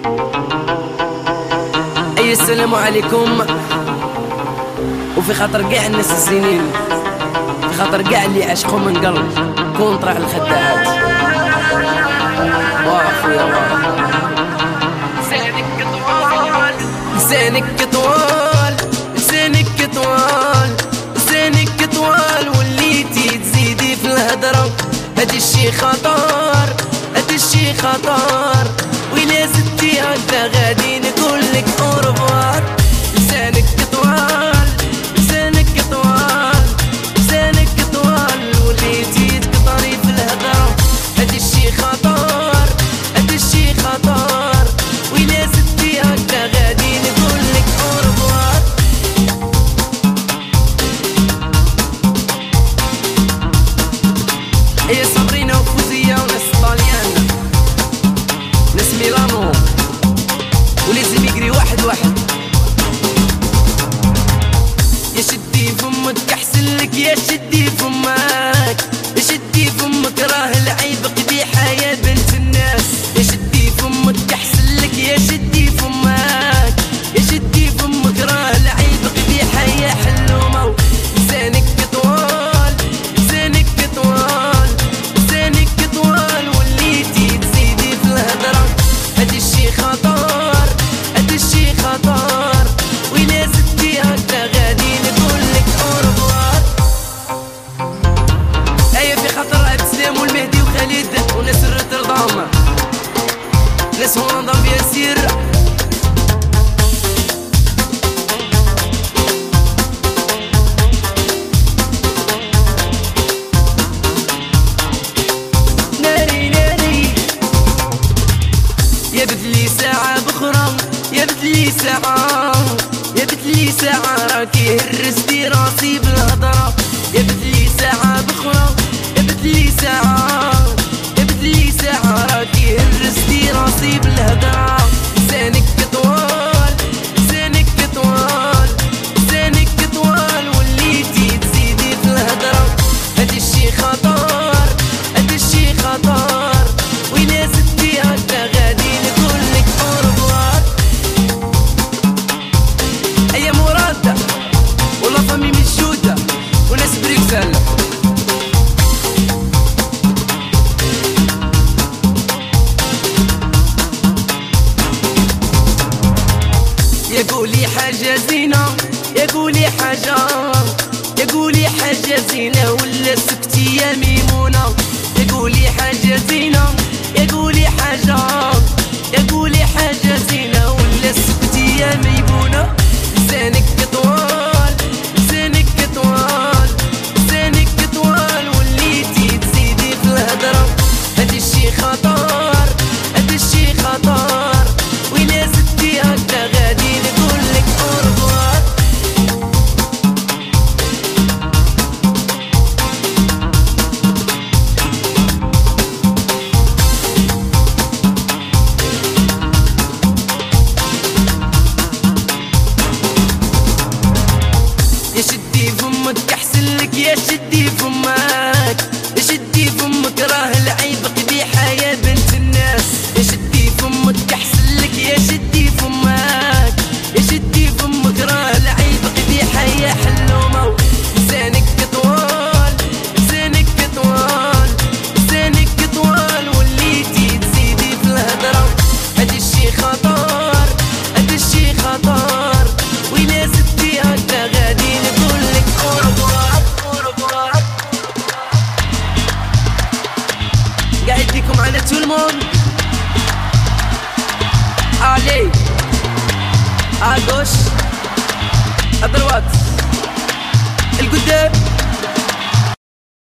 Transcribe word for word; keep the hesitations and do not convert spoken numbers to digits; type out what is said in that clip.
أي السلام عليكم. وفي خاطر قاع الناس الزينين، في خاطر قاع اللي عاشقوا من قلب كونطرا الخداعات. واه خويا واه، لسانك طوال لسانك طوال لسانك طوال لسانك طوال، وليتي تزيدي في الهدرة. هادي الشي خطر، هادي الشي خطر، وإلا زدتي هكدا غادي نقولك أورفوار. لسانك طوال لسانك طوال لسانك طوال، وليتي تكطري في الهدرة. هادي الشي خطر، هادي الشي خطر، وإلا زدتي هكدا غادي نقولك أورفوار. هي صابرينا وفوزية وناس طاليان، ناس ميلانو، ولازم يجري واحد واحد. يا شدي فمك احسن لك، يا شدي فمك، يا شدي فمك راه العيب قبيحة يا بنت الناس. يا شدي فمك احسن لك، يا شدي فمك، يا شدي فمك راه العيب قبيحة يا حلومة. لسانك طوال لسانك طوال لسانك طوال، وليتي تزيدي في الهدرة. هادي الشي خطر، هادي الشي خطر، وإلا زدتي هكدا غادي نقولك أورفوار. أيا في خاطر عبد السلام والمهدي وخالد وناس الروتردام، ناس هولندا بيان سير. ناري ناري يا بدلي ساعة بخرى، يا بدلي ساعة، يا بدلي ساعة، راكي هرستي راسي بالهضرة. يا بدلي ساعة بخرى، يا بدلي ساعة، يا بدلي ساعة، راكي هرستي راسي بالهضرة. لسانك طوال لسانك طوال لسانك طوال، وليتي تزيدي في الهضرة. هادي الشي خطر، هادي الشي خطر، وإلا زدتي هكدا غادي نقولك أورفوار. أيا مرادة ولا فامي مشودة وناس بريكسل، يا قولي حاجة زينة، يا قولي حاجة، يا قولي حاجة زينة، ولا سكتي يا ميمونة. يا قولي حاجة زينة، يا قولي حاجة، يا قولي حاجة زينة، ولا سكتي يا ميمونة. لسانك طوال لسانك طوال لسانك طوال، وليتي تزيدي في الهدرة. هادي الشي خطر، هادي الشي خطر، وإلا زدتي هكدا غادي نقولك أورفوار. يا شدي فمك احسن لك، يا شدي فمك، يا شدي فمك راه العيب قبيحة يا بنت الناس. يا شدي فمك احسن لك، يا شدي فمك، يا شدي فمك راه العيب قبيحة يا حلومة. لسانك طوال لسانك طوال لسانك طوال، وليتي تزيدي في الهدرة. هادي الشي خطر، هادي الشي خطر، وإلا زدتي هكدا غادي نقولك أورفوار أورفوار. قاعد بيكم على تولمون. علي à gauche à droite القدام